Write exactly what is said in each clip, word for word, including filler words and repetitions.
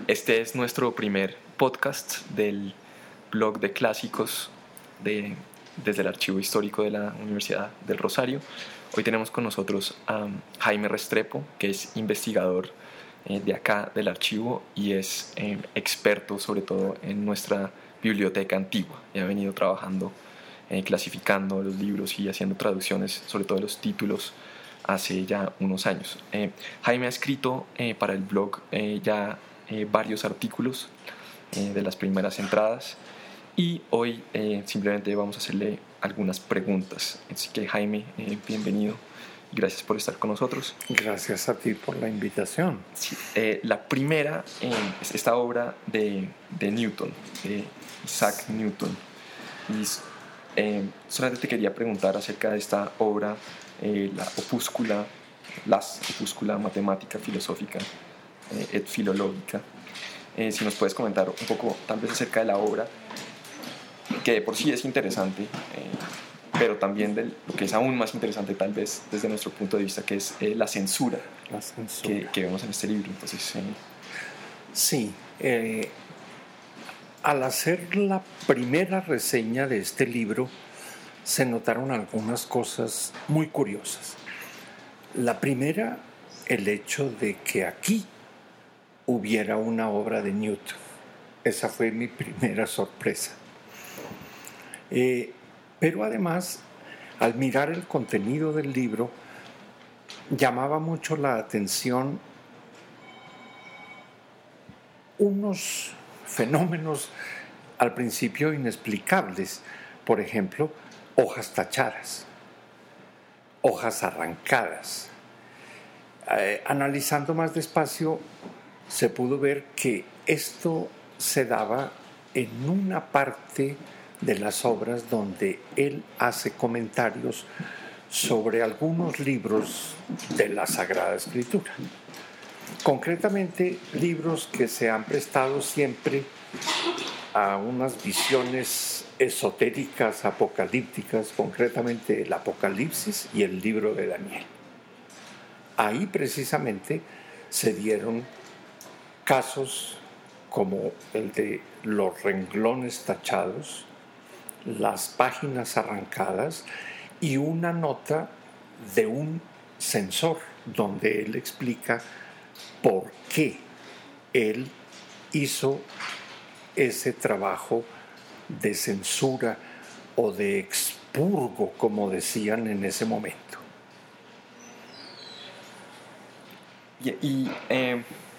Este es nuestro primer podcast del blog de clásicos de, desde el Archivo Histórico de la Universidad del Rosario. Hoy tenemos con nosotros a Jaime Restrepo, que es investigador eh, de acá del archivo y es eh, experto sobre todo en nuestra biblioteca antigua. Y ha venido trabajando, eh, clasificando los libros y haciendo traducciones, sobre todo de los títulos, hace ya unos años. Eh, Jaime ha escrito eh, para el blog eh, ya eh, varios artículos eh, de las primeras entradas y hoy eh, simplemente vamos a hacerle algunas preguntas. Así que Jaime, eh, bienvenido y gracias por estar con nosotros. Gracias a ti por la invitación. Sí, eh, la primera eh, es esta obra de, de Newton, de Isaac Newton. Y eh, solamente te quería preguntar acerca de esta obra, eh, la opúscula, las opúscula matemática, filosófica eh, et filológica. Eh, si nos puedes comentar un poco tal vez acerca de la obra, que de por sí es interesante, eh, pero también de lo que es aún más interesante tal vez desde nuestro punto de vista, que es eh, la censura, la censura. Que, que vemos en este libro. Entonces, eh... sí, eh, al hacer la primera reseña de este libro se notaron algunas cosas muy curiosas. La primera, el hecho de que aquí hubiera una obra de Newton. Esa fue mi primera sorpresa. Eh, pero además, al mirar el contenido del libro, llamaba mucho la atención unos fenómenos al principio inexplicables. Por ejemplo, hojas tachadas, hojas arrancadas. Eh, analizando más despacio, se pudo ver que esto se daba en una parte de las obras donde él hace comentarios sobre algunos libros de la Sagrada Escritura. Concretamente, libros que se han prestado siempre a unas visiones esotéricas, apocalípticas, concretamente el Apocalipsis y el libro de Daniel. Ahí precisamente se dieron casos como el de los renglones tachados, las páginas arrancadas y una nota de un censor donde él explica por qué él hizo ese trabajo de censura o de expurgo, como decían en ese momento. Y, y eh,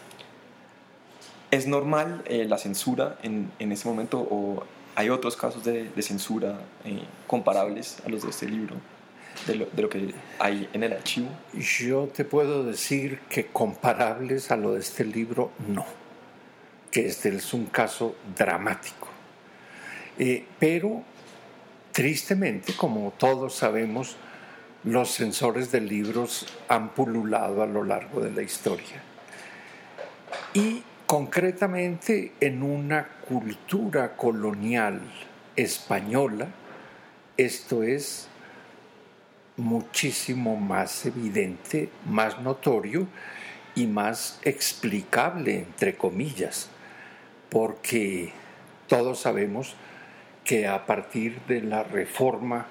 ¿es normal eh, la censura en, en ese momento o hay otros casos de, de censura eh, comparables a los de este libro, de lo, de lo que hay en el archivo? Yo te puedo decir que comparables a lo de este libro, no, que este es un caso dramático. Eh, pero, tristemente, como todos sabemos, los censores de libros han pululado a lo largo de la historia. Y concretamente en una cultura colonial española, esto es muchísimo más evidente, más notorio y más explicable, entre comillas, porque todos sabemos que a partir de la Reforma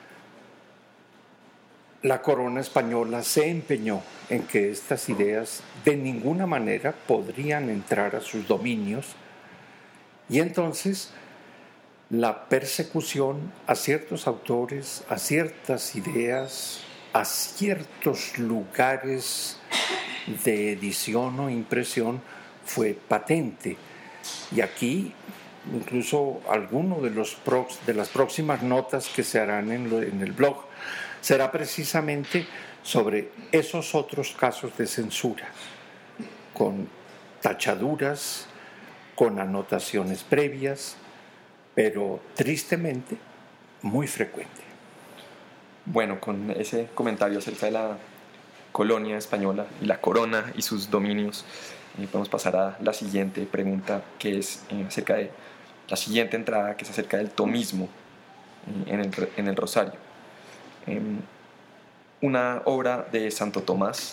la corona española se empeñó en que estas ideas de ninguna manera podrían entrar a sus dominios y entonces la persecución a ciertos autores, a ciertas ideas, a ciertos lugares de edición o impresión fue patente. Y aquí incluso alguno de, los prox, de las próximas notas que se harán en, lo, en el blog será precisamente sobre esos otros casos de censura, con tachaduras, con anotaciones previas, pero tristemente muy frecuente. Bueno, con ese comentario acerca de la colonia española y la corona y sus dominios, eh, podemos pasar a la siguiente pregunta, que es eh, acerca de la siguiente entrada, que es acerca del tomismo eh, en, el, en el Rosario. Eh, una obra de Santo Tomás,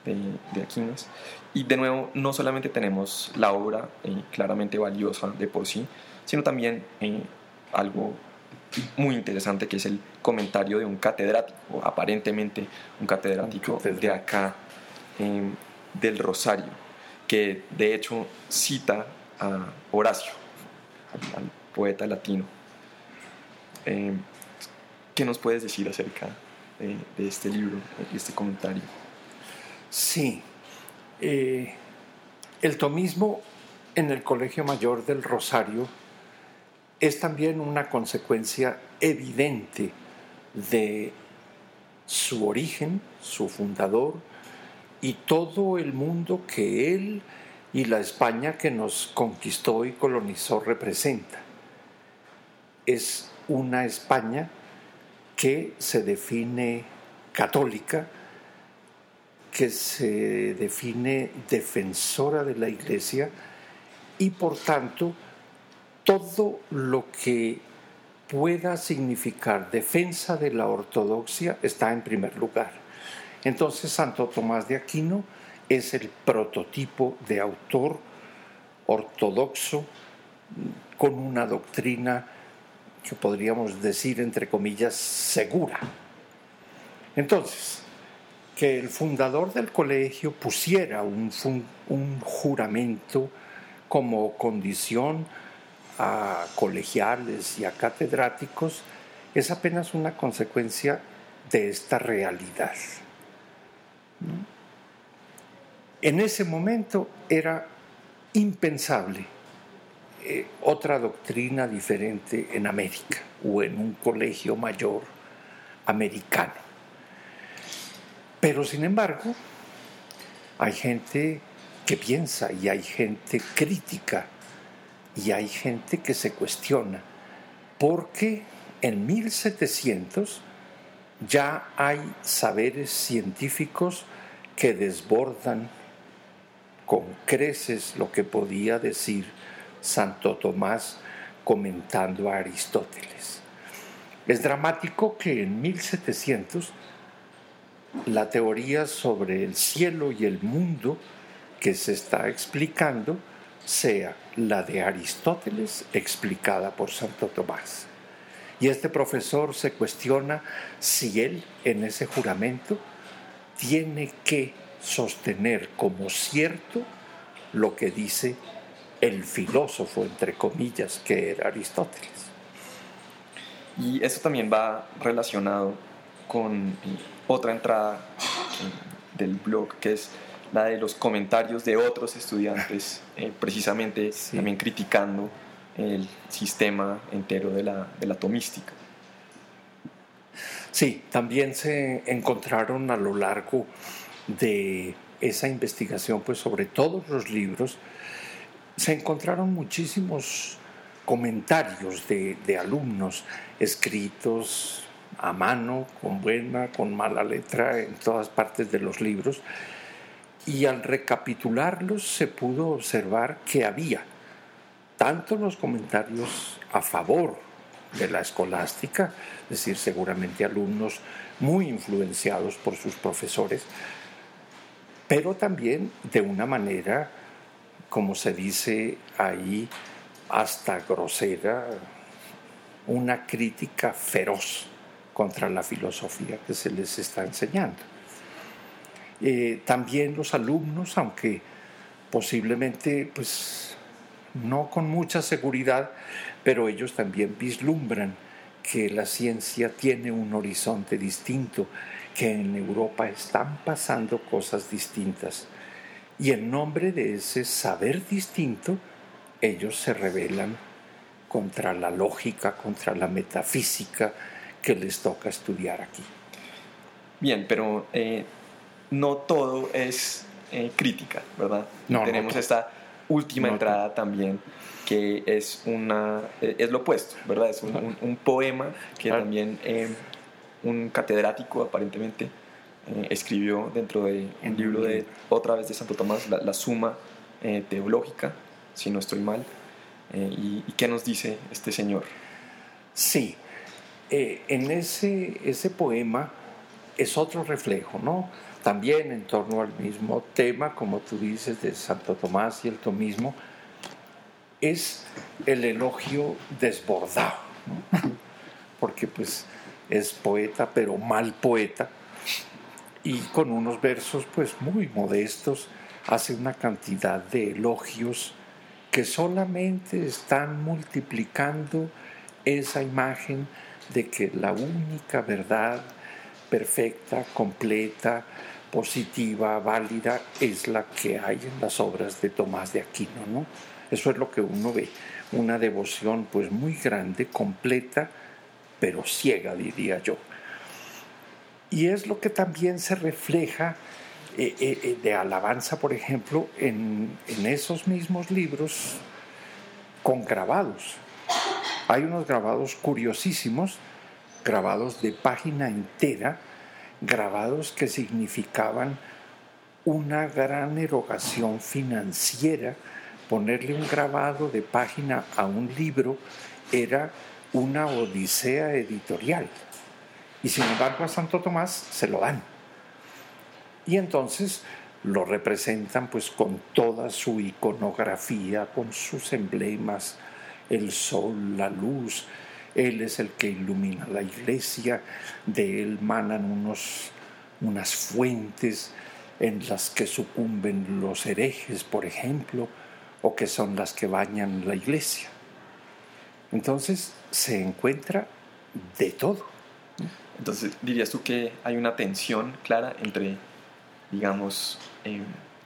de, de Aquinas. Y de nuevo, no solamente tenemos la obra eh, claramente valiosa de por sí, sino también eh, algo muy interesante, que es el comentario de un catedrático, aparentemente un catedrático, un catedrático. de acá, eh, del Rosario, que de hecho cita a Horacio, al, al poeta latino. Eh, ¿Qué nos puedes decir acerca de, de este libro, de este comentario? Sí, eh, el tomismo en el Colegio Mayor del Rosario es también una consecuencia evidente de su origen, su fundador, y todo el mundo que él y la España que nos conquistó y colonizó representa. Es una España que se define católica, que se define defensora de la Iglesia, y por tanto todo lo que pueda significar defensa de la ortodoxia está en primer lugar. Entonces Santo Tomás de Aquino es el prototipo de autor ortodoxo con una doctrina que podríamos decir, entre comillas, segura. Entonces, que el fundador del colegio pusiera un, un juramento como condición a colegiales y a catedráticos es apenas una consecuencia de esta realidad. En ese momento era impensable eh, otra doctrina diferente en América o en un colegio mayor americano. Pero sin embargo, hay gente que piensa y hay gente crítica y hay gente que se cuestiona, porque en mil setecientos ya hay saberes científicos que desbordan con creces lo que podía decir Santo Tomás comentando a Aristóteles. Es dramático que en mil setecientos la teoría sobre el cielo y el mundo que se está explicando sea la de Aristóteles explicada por Santo Tomás. Y este profesor se cuestiona si él, en ese juramento, tiene que sostener como cierto lo que dice el filósofo, entre comillas, que era Aristóteles. Y eso también va relacionado con otra entrada del blog, que es la de los comentarios de otros estudiantes, eh, precisamente sí. También criticando el sistema entero de la, de la tomística. Sí, también se encontraron a lo largo de esa investigación, pues sobre todos los libros, se encontraron muchísimos comentarios de, de alumnos escritos a mano, con buena, con mala letra, en todas partes de los libros, y al recapitularlos se pudo observar que había tanto los comentarios a favor de la escolástica, es decir, seguramente alumnos muy influenciados por sus profesores, pero también de una manera, como se dice ahí, hasta grosera, una crítica feroz contra la filosofía que se les está enseñando. Eh, también los alumnos, aunque posiblemente pues, no con mucha seguridad, pero ellos también vislumbran que la ciencia tiene un horizonte distinto, que en Europa están pasando cosas distintas. Y en nombre de ese saber distinto, ellos se rebelan contra la lógica, contra la metafísica que les toca estudiar aquí. Bien, pero eh, no todo es eh, crítica, ¿verdad? No, Tenemos no, esta última no, entrada también, que es, una, es lo opuesto, ¿verdad? Es un, un, un poema que claro. también eh, un catedrático aparentemente eh, escribió dentro de un libro de, otra vez de Santo Tomás, la, la Suma eh, Teológica, si no estoy mal. Eh, y, ¿Y qué nos dice este señor? Sí, eh, en ese, ese poema es otro reflejo, ¿no? también en torno al mismo tema, como tú dices, de Santo Tomás y el tomismo, es el elogio desbordado, ¿no? Porque pues es poeta, pero mal poeta, y con unos versos pues muy modestos hace una cantidad de elogios que solamente están multiplicando esa imagen de que la única verdad perfecta, completa, positiva, válida, es la que hay en las obras de Tomás de Aquino, ¿no? Eso es lo que uno ve, una devoción pues muy grande, completa, pero ciega, diría yo. Y es lo que también se refleja eh, eh, de alabanza, por ejemplo, en, en esos mismos libros con grabados. Hay unos grabados curiosísimos, grabados de página entera, grabados que significaban una gran erogación financiera. Ponerle un grabado de página a un libro era una odisea editorial. Y sin embargo a Santo Tomás se lo dan. Y entonces lo representan pues con toda su iconografía, con sus emblemas, el sol, la luz. Él es el que ilumina la iglesia, de él manan unos, unas fuentes en las que sucumben los herejes, por ejemplo, o que son las que bañan la iglesia. Entonces se encuentra de todo. Entonces, ¿dirías tú que hay una tensión clara entre, digamos, eh,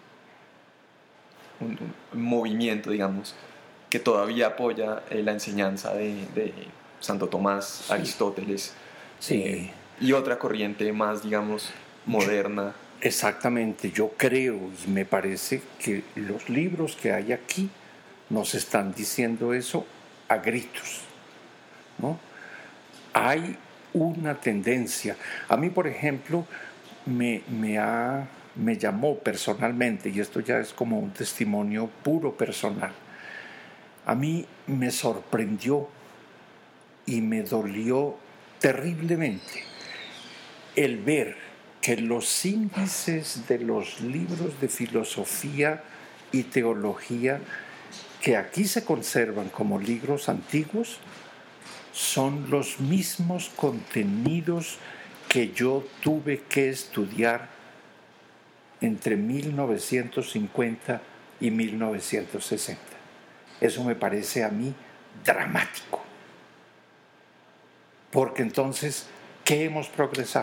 un, un movimiento, digamos, que todavía apoya eh, la enseñanza de, de Santo Tomás, sí. Aristóteles, sí. Eh, y otra corriente más, digamos, moderna? Exactamente, yo creo y me parece que los libros que hay aquí nos están diciendo eso a gritos, ¿no? Hay una tendencia. A mí, por ejemplo, me, me, ha, me llamó personalmente, y esto ya es como un testimonio puro personal, a mí me sorprendió y me dolió terriblemente el ver que los índices de los libros de filosofía y teología que aquí se conservan como libros antiguos son los mismos contenidos que yo tuve que estudiar entre mil novecientos cincuenta y mil novecientos sesenta. Eso me parece a mí dramático. Porque entonces, ¿qué hemos progresado?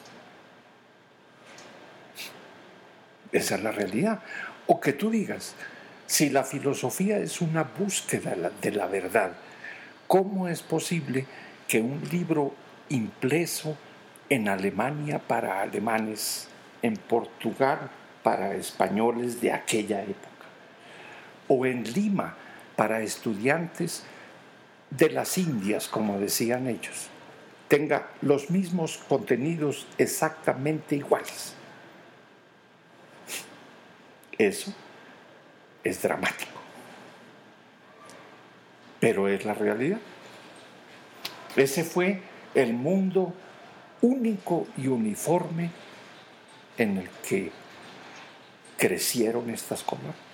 Esa es la realidad. O que tú digas, si la filosofía es una búsqueda de la verdad, ¿cómo es posible que un libro impreso en Alemania para alemanes, en Portugal para españoles de aquella época, o en Lima para estudiantes de las Indias, como decían ellos, tenga los mismos contenidos exactamente iguales? Eso es dramático. Pero es la realidad. Ese fue el mundo único y uniforme en el que crecieron estas cosas.